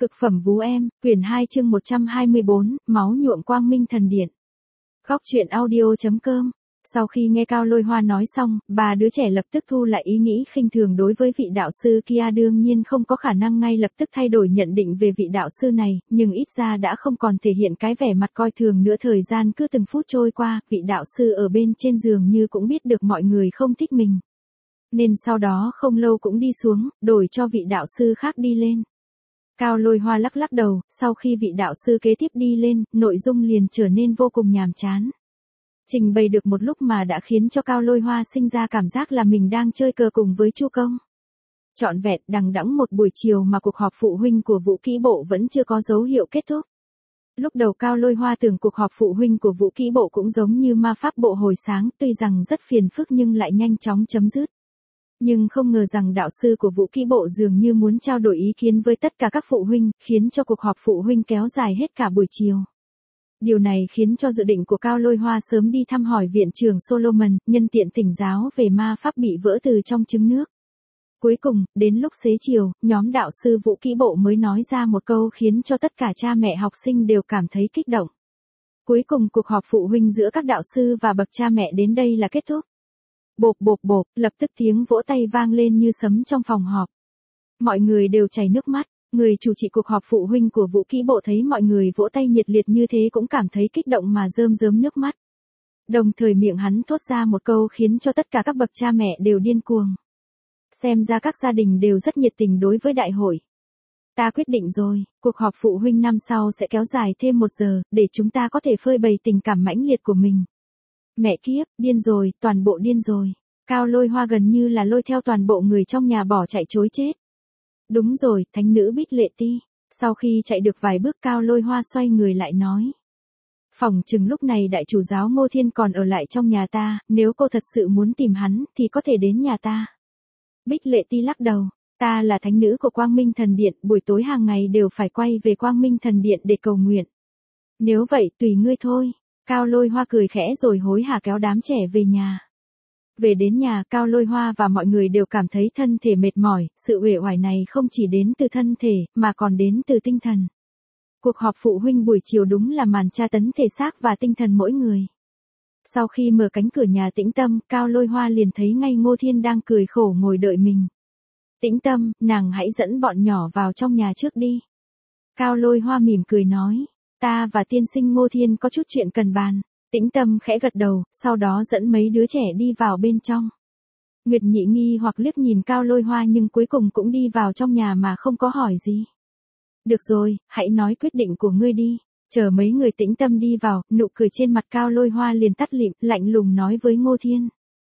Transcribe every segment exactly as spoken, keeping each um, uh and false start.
Cực phẩm vú em, quyển hai chương một trăm hai mươi bốn, máu nhuộm quang minh thần điện. Góc truyện audio.com. Sau khi nghe Cao Lôi Hoa nói xong, ba đứa trẻ lập tức thu lại ý nghĩ khinh thường đối với vị đạo sư kia, đương nhiên không có khả năng ngay lập tức thay đổi nhận định về vị đạo sư này, nhưng ít ra đã không còn thể hiện cái vẻ mặt coi thường nữa. Thời gian cứ từng phút trôi qua, vị đạo sư ở bên trên giường như cũng biết được mọi người không thích mình. Nên sau đó không lâu cũng đi xuống, đổi cho vị đạo sư khác đi lên. Cao Lôi Hoa lắc lắc đầu, sau khi vị đạo sư kế tiếp đi lên, nội dung liền trở nên vô cùng nhàm chán. Trình bày được một lúc mà đã khiến cho Cao Lôi Hoa sinh ra cảm giác là mình đang chơi cờ cùng với Chu Công. Trọn vẹn đằng đẵng một buổi chiều mà cuộc họp phụ huynh của Vũ Kỹ Bộ vẫn chưa có dấu hiệu kết thúc. Lúc đầu Cao Lôi Hoa tưởng cuộc họp phụ huynh của Vũ Kỹ Bộ cũng giống như ma pháp bộ hồi sáng, tuy rằng rất phiền phức nhưng lại nhanh chóng chấm dứt. Nhưng không ngờ rằng đạo sư của Vũ Kỹ Bộ dường như muốn trao đổi ý kiến với tất cả các phụ huynh, khiến cho cuộc họp phụ huynh kéo dài hết cả buổi chiều. Điều này khiến cho dự định của Cao Lôi Hoa sớm đi thăm hỏi viện trưởng Solomon, nhân tiện thỉnh giáo về ma pháp bị vỡ từ trong trứng nước. Cuối cùng, đến lúc xế chiều, nhóm đạo sư Vũ Kỹ Bộ mới nói ra một câu khiến cho tất cả cha mẹ học sinh đều cảm thấy kích động. Cuối cùng cuộc họp phụ huynh giữa các đạo sư và bậc cha mẹ đến đây là kết thúc. Bộp bộp bộp, lập tức tiếng vỗ tay vang lên như sấm trong phòng họp. Mọi người đều chảy nước mắt, người chủ trì cuộc họp phụ huynh của Vũ Kỹ Bộ thấy mọi người vỗ tay nhiệt liệt như thế cũng cảm thấy kích động mà rơm rớm nước mắt. Đồng thời miệng hắn thốt ra một câu khiến cho tất cả các bậc cha mẹ đều điên cuồng. Xem ra các gia đình đều rất nhiệt tình đối với đại hội. Ta quyết định rồi, cuộc họp phụ huynh năm sau sẽ kéo dài thêm một giờ, để chúng ta có thể phơi bày tình cảm mãnh liệt của mình. Mẹ kiếp, điên rồi, toàn bộ điên rồi. Cao Lôi Hoa gần như là lôi theo toàn bộ người trong nhà bỏ chạy chối chết. Đúng rồi, thánh nữ Bích Lệ Ti. Sau khi chạy được vài bước Cao Lôi Hoa xoay người lại nói. Phỏng chừng lúc này đại chủ giáo Ngô Thiên còn ở lại trong nhà ta, nếu cô thật sự muốn tìm hắn, thì có thể đến nhà ta. Bích Lệ Ti lắc đầu, ta là thánh nữ của Quang Minh Thần Điện, buổi tối hàng ngày đều phải quay về Quang Minh Thần Điện để cầu nguyện. Nếu vậy, tùy ngươi thôi. Cao Lôi Hoa cười khẽ rồi hối hả kéo đám trẻ về nhà. Về đến nhà, Cao Lôi Hoa và mọi người đều cảm thấy thân thể mệt mỏi, sự uể oải này không chỉ đến từ thân thể, mà còn đến từ tinh thần. Cuộc họp phụ huynh buổi chiều đúng là màn tra tấn thể xác và tinh thần mỗi người. Sau khi mở cánh cửa nhà Tĩnh Tâm, Cao Lôi Hoa liền thấy ngay Ngô Thiên đang cười khổ ngồi đợi mình. Tĩnh Tâm, nàng hãy dẫn bọn nhỏ vào trong nhà trước đi. Cao Lôi Hoa mỉm cười nói. Ta và tiên sinh Ngô Thiên có chút chuyện cần bàn. Tĩnh Tâm khẽ gật đầu, sau đó dẫn mấy đứa trẻ đi vào bên trong. Nguyệt Nhị nghi hoặc liếc nhìn Cao Lôi Hoa nhưng cuối cùng cũng đi vào trong nhà mà không có hỏi gì. Được rồi, hãy nói quyết định của ngươi đi. Chờ mấy người Tĩnh Tâm đi vào, nụ cười trên mặt Cao Lôi Hoa liền tắt lịm, lạnh lùng nói với Ngô Thiên.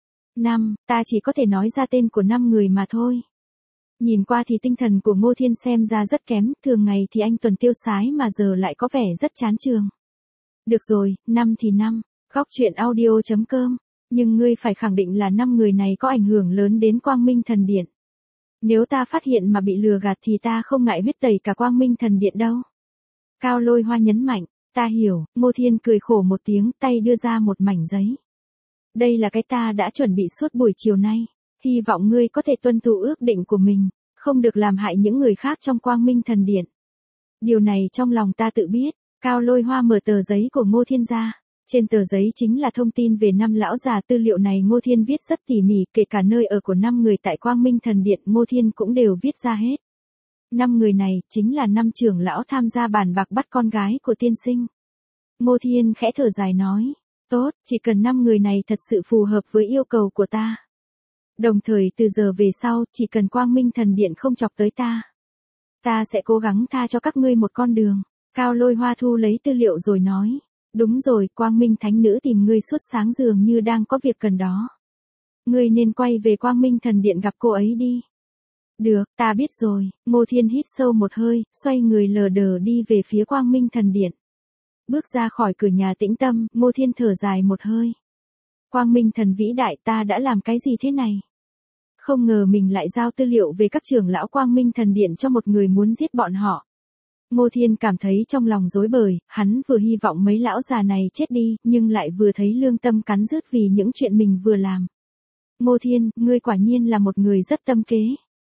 Năm, ta chỉ có thể nói ra tên của năm người mà thôi. Nhìn qua thì tinh thần của Ngô Thiên xem ra rất kém, thường ngày thì anh tuần tiêu sái mà giờ lại có vẻ rất chán trường. Được rồi, năm thì năm, góc truyện audio.com, nhưng ngươi phải khẳng định là năm người này có ảnh hưởng lớn đến Quang Minh Thần Điện. Nếu ta phát hiện mà bị lừa gạt thì ta không ngại huyết tẩy cả Quang Minh Thần Điện đâu. Cao Lôi Hoa nhấn mạnh, ta hiểu, Ngô Thiên cười khổ một tiếng, tay đưa ra một mảnh giấy. Đây là cái ta đã chuẩn bị suốt buổi chiều nay. Hy vọng ngươi có thể tuân thủ ước định của mình, không được làm hại những người khác trong Quang Minh Thần Điện. Điều này trong lòng ta tự biết. Cao Lôi Hoa mở tờ giấy của Ngô Thiên ra. Trên tờ giấy chính là thông tin về năm lão già, tư liệu này Ngô Thiên viết rất tỉ mỉ, kể cả nơi ở của năm người tại Quang Minh Thần Điện Ngô Thiên cũng đều viết ra hết. Năm người này chính là năm trưởng lão tham gia bàn bạc bắt con gái của tiên sinh. Ngô Thiên khẽ thở dài nói, tốt, chỉ cần năm người này thật sự phù hợp với yêu cầu của ta. Đồng thời từ giờ về sau, chỉ cần Quang Minh Thần Điện không chọc tới ta, ta sẽ cố gắng tha cho các ngươi một con đường. Cao Lôi Hoa thu lấy tư liệu rồi nói, đúng rồi, Quang Minh Thánh Nữ tìm ngươi suốt sáng dường như đang có việc cần đó. Ngươi nên quay về Quang Minh Thần Điện gặp cô ấy đi. Được, ta biết rồi. Ngô Thiên hít sâu một hơi, xoay người lờ đờ đi về phía Quang Minh Thần Điện. Bước ra khỏi cửa nhà Tĩnh Tâm, Ngô Thiên thở dài một hơi. Quang Minh Thần vĩ đại, ta đã làm cái gì thế này? Không ngờ mình lại giao tư liệu về các trưởng lão Quang Minh Thần Điện cho một người muốn giết bọn họ. Ngô Thiên cảm thấy trong lòng rối bời, hắn vừa hy vọng mấy lão già này chết đi, nhưng lại vừa thấy lương tâm cắn rứt vì những chuyện mình vừa làm. Ngô Thiên, ngươi quả nhiên là một người rất tâm kế.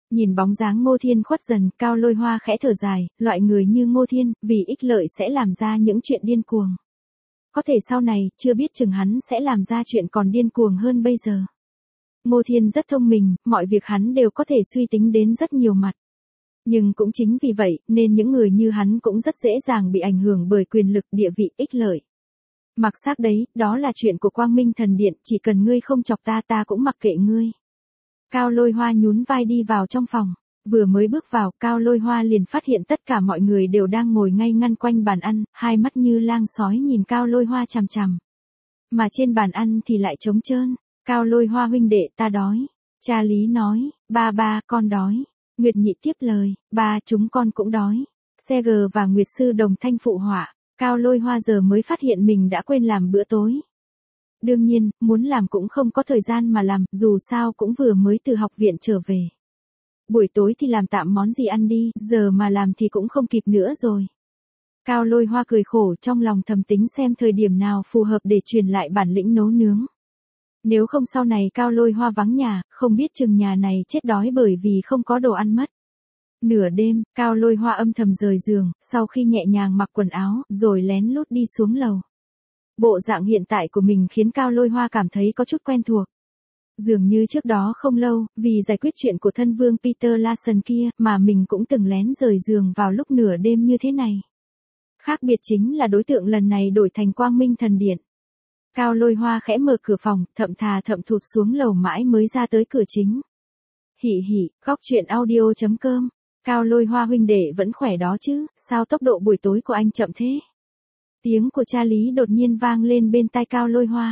Nhìn bóng dáng Ngô Thiên khuất dần, Cao Lôi Hoa khẽ thở dài, loại người như Ngô Thiên, vì ích lợi sẽ làm ra những chuyện điên cuồng. Có thể sau này, chưa biết chừng hắn sẽ làm ra chuyện còn điên cuồng hơn bây giờ. Ngô Thiên rất thông minh, mọi việc hắn đều có thể suy tính đến rất nhiều mặt. Nhưng cũng chính vì vậy, nên những người như hắn cũng rất dễ dàng bị ảnh hưởng bởi quyền lực, địa vị, ích lợi. Mặc xác đấy, đó là chuyện của Quang Minh Thần Điện, chỉ cần ngươi không chọc ta ta cũng mặc kệ ngươi. Cao Lôi Hoa nhún vai đi vào trong phòng. Vừa mới bước vào, Cao Lôi Hoa liền phát hiện tất cả mọi người đều đang ngồi ngay ngăn quanh bàn ăn, hai mắt như lang sói nhìn Cao Lôi Hoa chằm chằm. Mà trên bàn ăn thì lại trống trơn. Cao Lôi Hoa huynh đệ, ta đói. Cha Lý nói, ba ba, con đói. Nguyệt Nhị tiếp lời, ba, chúng con cũng đói. Xe G và Nguyệt Sư đồng thanh phụ họa. Cao Lôi Hoa giờ mới phát hiện mình đã quên làm bữa tối. Đương nhiên, muốn làm cũng không có thời gian mà làm, dù sao cũng vừa mới từ học viện trở về. Buổi tối thì làm tạm món gì ăn đi, giờ mà làm thì cũng không kịp nữa rồi. Cao Lôi Hoa cười khổ, trong lòng thầm tính xem thời điểm nào phù hợp để truyền lại bản lĩnh nấu nướng. Nếu không sau này Cao Lôi Hoa vắng nhà, không biết chừng nhà này chết đói bởi vì không có đồ ăn mất. Nửa đêm, Cao Lôi Hoa âm thầm rời giường, sau khi nhẹ nhàng mặc quần áo, rồi lén lút đi xuống lầu. Bộ dạng hiện tại của mình khiến Cao Lôi Hoa cảm thấy có chút quen thuộc. Dường như trước đó không lâu, vì giải quyết chuyện của thân vương Peter Larson kia, mà mình cũng từng lén rời giường vào lúc nửa đêm như thế này. Khác biệt chính là đối tượng lần này đổi thành Quang Minh Thần Điện. Cao Lôi Hoa khẽ mở cửa phòng, thậm thà thậm thụt xuống lầu mãi mới ra tới cửa chính. Hỉ hỉ, góc truyện audio chấm com. Cao Lôi Hoa huynh đệ vẫn khỏe đó chứ, sao tốc độ buổi tối của anh chậm thế? Tiếng của cha Lý đột nhiên vang lên bên tai Cao Lôi Hoa.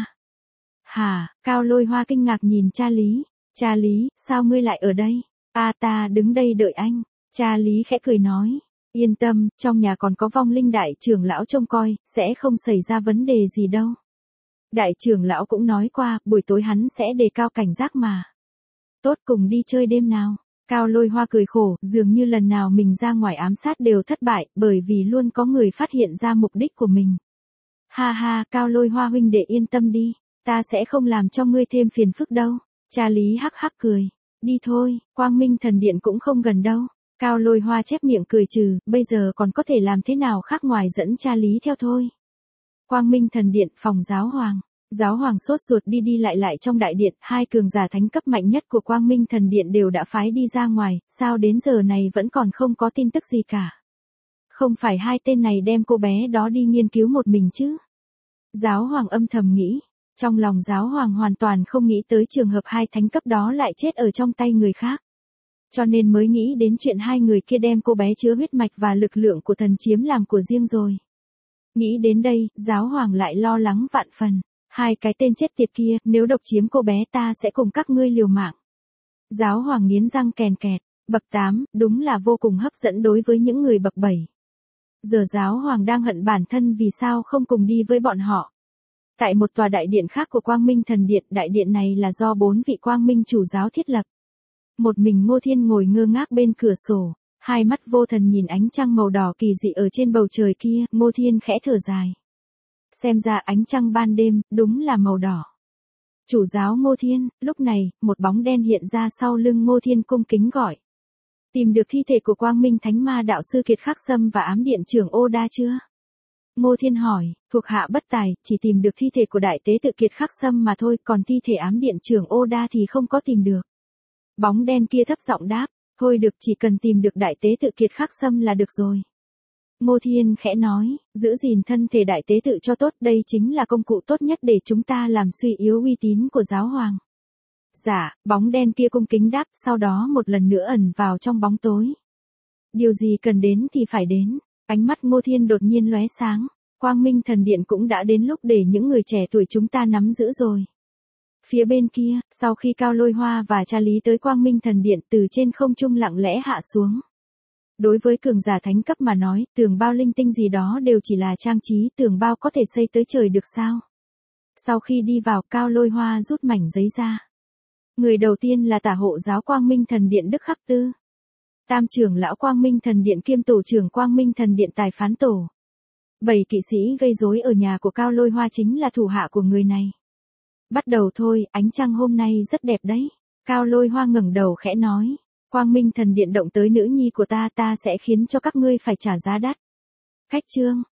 Hả, Cao Lôi Hoa kinh ngạc nhìn cha Lý. Cha Lý, sao ngươi lại ở đây? À ta đứng đây đợi anh. Cha Lý khẽ cười nói. Yên tâm, trong nhà còn có vong linh đại trưởng lão trông coi, sẽ không xảy ra vấn đề gì đâu. Đại trưởng lão cũng nói qua, buổi tối hắn sẽ đề cao cảnh giác mà. Tốt, cùng đi chơi đêm nào. Cao Lôi Hoa cười khổ, dường như lần nào mình ra ngoài ám sát đều thất bại, bởi vì luôn có người phát hiện ra mục đích của mình. Ha ha, Cao Lôi Hoa huynh đệ yên tâm đi, ta sẽ không làm cho ngươi thêm phiền phức đâu. Cha Lý hắc hắc cười. Đi thôi, Quang Minh Thần Điện cũng không gần đâu. Cao Lôi Hoa chép miệng cười trừ, bây giờ còn có thể làm thế nào khác ngoài dẫn cha Lý theo thôi. Quang Minh Thần Điện, phòng giáo hoàng. Giáo hoàng sốt ruột đi đi lại lại trong đại điện, hai cường giả thánh cấp mạnh nhất của Quang Minh Thần Điện đều đã phái đi ra ngoài, sao đến giờ này vẫn còn không có tin tức gì cả. Không phải hai tên này đem cô bé đó đi nghiên cứu một mình chứ? Giáo hoàng âm thầm nghĩ, trong lòng giáo hoàng hoàn toàn không nghĩ tới trường hợp hai thánh cấp đó lại chết ở trong tay người khác. Cho nên mới nghĩ đến chuyện hai người kia đem cô bé chứa huyết mạch và lực lượng của thần chiếm làm của riêng rồi. Nghĩ đến đây, giáo hoàng lại lo lắng vạn phần. Hai cái tên chết tiệt kia, nếu độc chiếm cô bé ta sẽ cùng các ngươi liều mạng. Giáo hoàng nghiến răng kèn kẹt, bậc tám, đúng là vô cùng hấp dẫn đối với những người bậc bảy. Giờ giáo hoàng đang hận bản thân vì sao không cùng đi với bọn họ. Tại một tòa đại điện khác của Quang Minh Thần Điện, đại điện này là do bốn vị Quang Minh chủ giáo thiết lập. Một mình Ngô Thiên ngồi ngơ ngác bên cửa sổ, hai mắt vô thần nhìn ánh trăng màu đỏ kỳ dị ở trên bầu trời kia, Ngô Thiên khẽ thở dài. Xem ra ánh trăng ban đêm, đúng là màu đỏ. Chủ giáo Ngô Thiên, lúc này, một bóng đen hiện ra sau lưng Ngô Thiên cung kính gọi. Tìm được thi thể của Quang Minh Thánh Ma đạo sư Kiệt Khắc Sâm và ám điện trưởng Oda chưa? Ngô Thiên hỏi, thuộc hạ bất tài, chỉ tìm được thi thể của đại tế tự Kiệt Khắc Sâm mà thôi, còn thi thể ám điện trưởng Oda thì không có tìm được. Bóng đen kia thấp giọng đáp, thôi được, chỉ cần tìm được đại tế tự Kiệt Khắc Sâm là được rồi. Ngô Thiên khẽ nói, giữ gìn thân thể đại tế tự cho tốt, đây chính là công cụ tốt nhất để chúng ta làm suy yếu uy tín của giáo hoàng. Dạ, bóng đen kia cung kính đáp, sau đó một lần nữa ẩn vào trong bóng tối. Điều gì cần đến thì phải đến, ánh mắt Ngô Thiên đột nhiên lóe sáng, Quang Minh Thần Điện cũng đã đến lúc để những người trẻ tuổi chúng ta nắm giữ rồi. Phía bên kia, sau khi Cao Lôi Hoa và cha Lý tới Quang Minh Thần Điện, từ trên không trung lặng lẽ hạ xuống. Đối với cường giả thánh cấp mà nói, tường bao linh tinh gì đó đều chỉ là trang trí, tường bao có thể xây tới trời được sao? Sau khi đi vào, Cao Lôi Hoa rút mảnh giấy ra. Người đầu tiên là tả hộ giáo Quang Minh Thần Điện Đức Khắc Tư. Tam trưởng lão Quang Minh Thần Điện kiêm tổ trưởng Quang Minh Thần Điện Tài Phán Tổ. Bảy kỵ sĩ gây rối ở nhà của Cao Lôi Hoa chính là thủ hạ của người này. Bắt đầu thôi, ánh trăng hôm nay rất đẹp đấy. Cao Lôi Hoa ngẩng đầu khẽ nói. Quang Minh thần điện động tới nữ nhi của ta, ta sẽ khiến cho các ngươi phải trả giá đắt. Khách chương.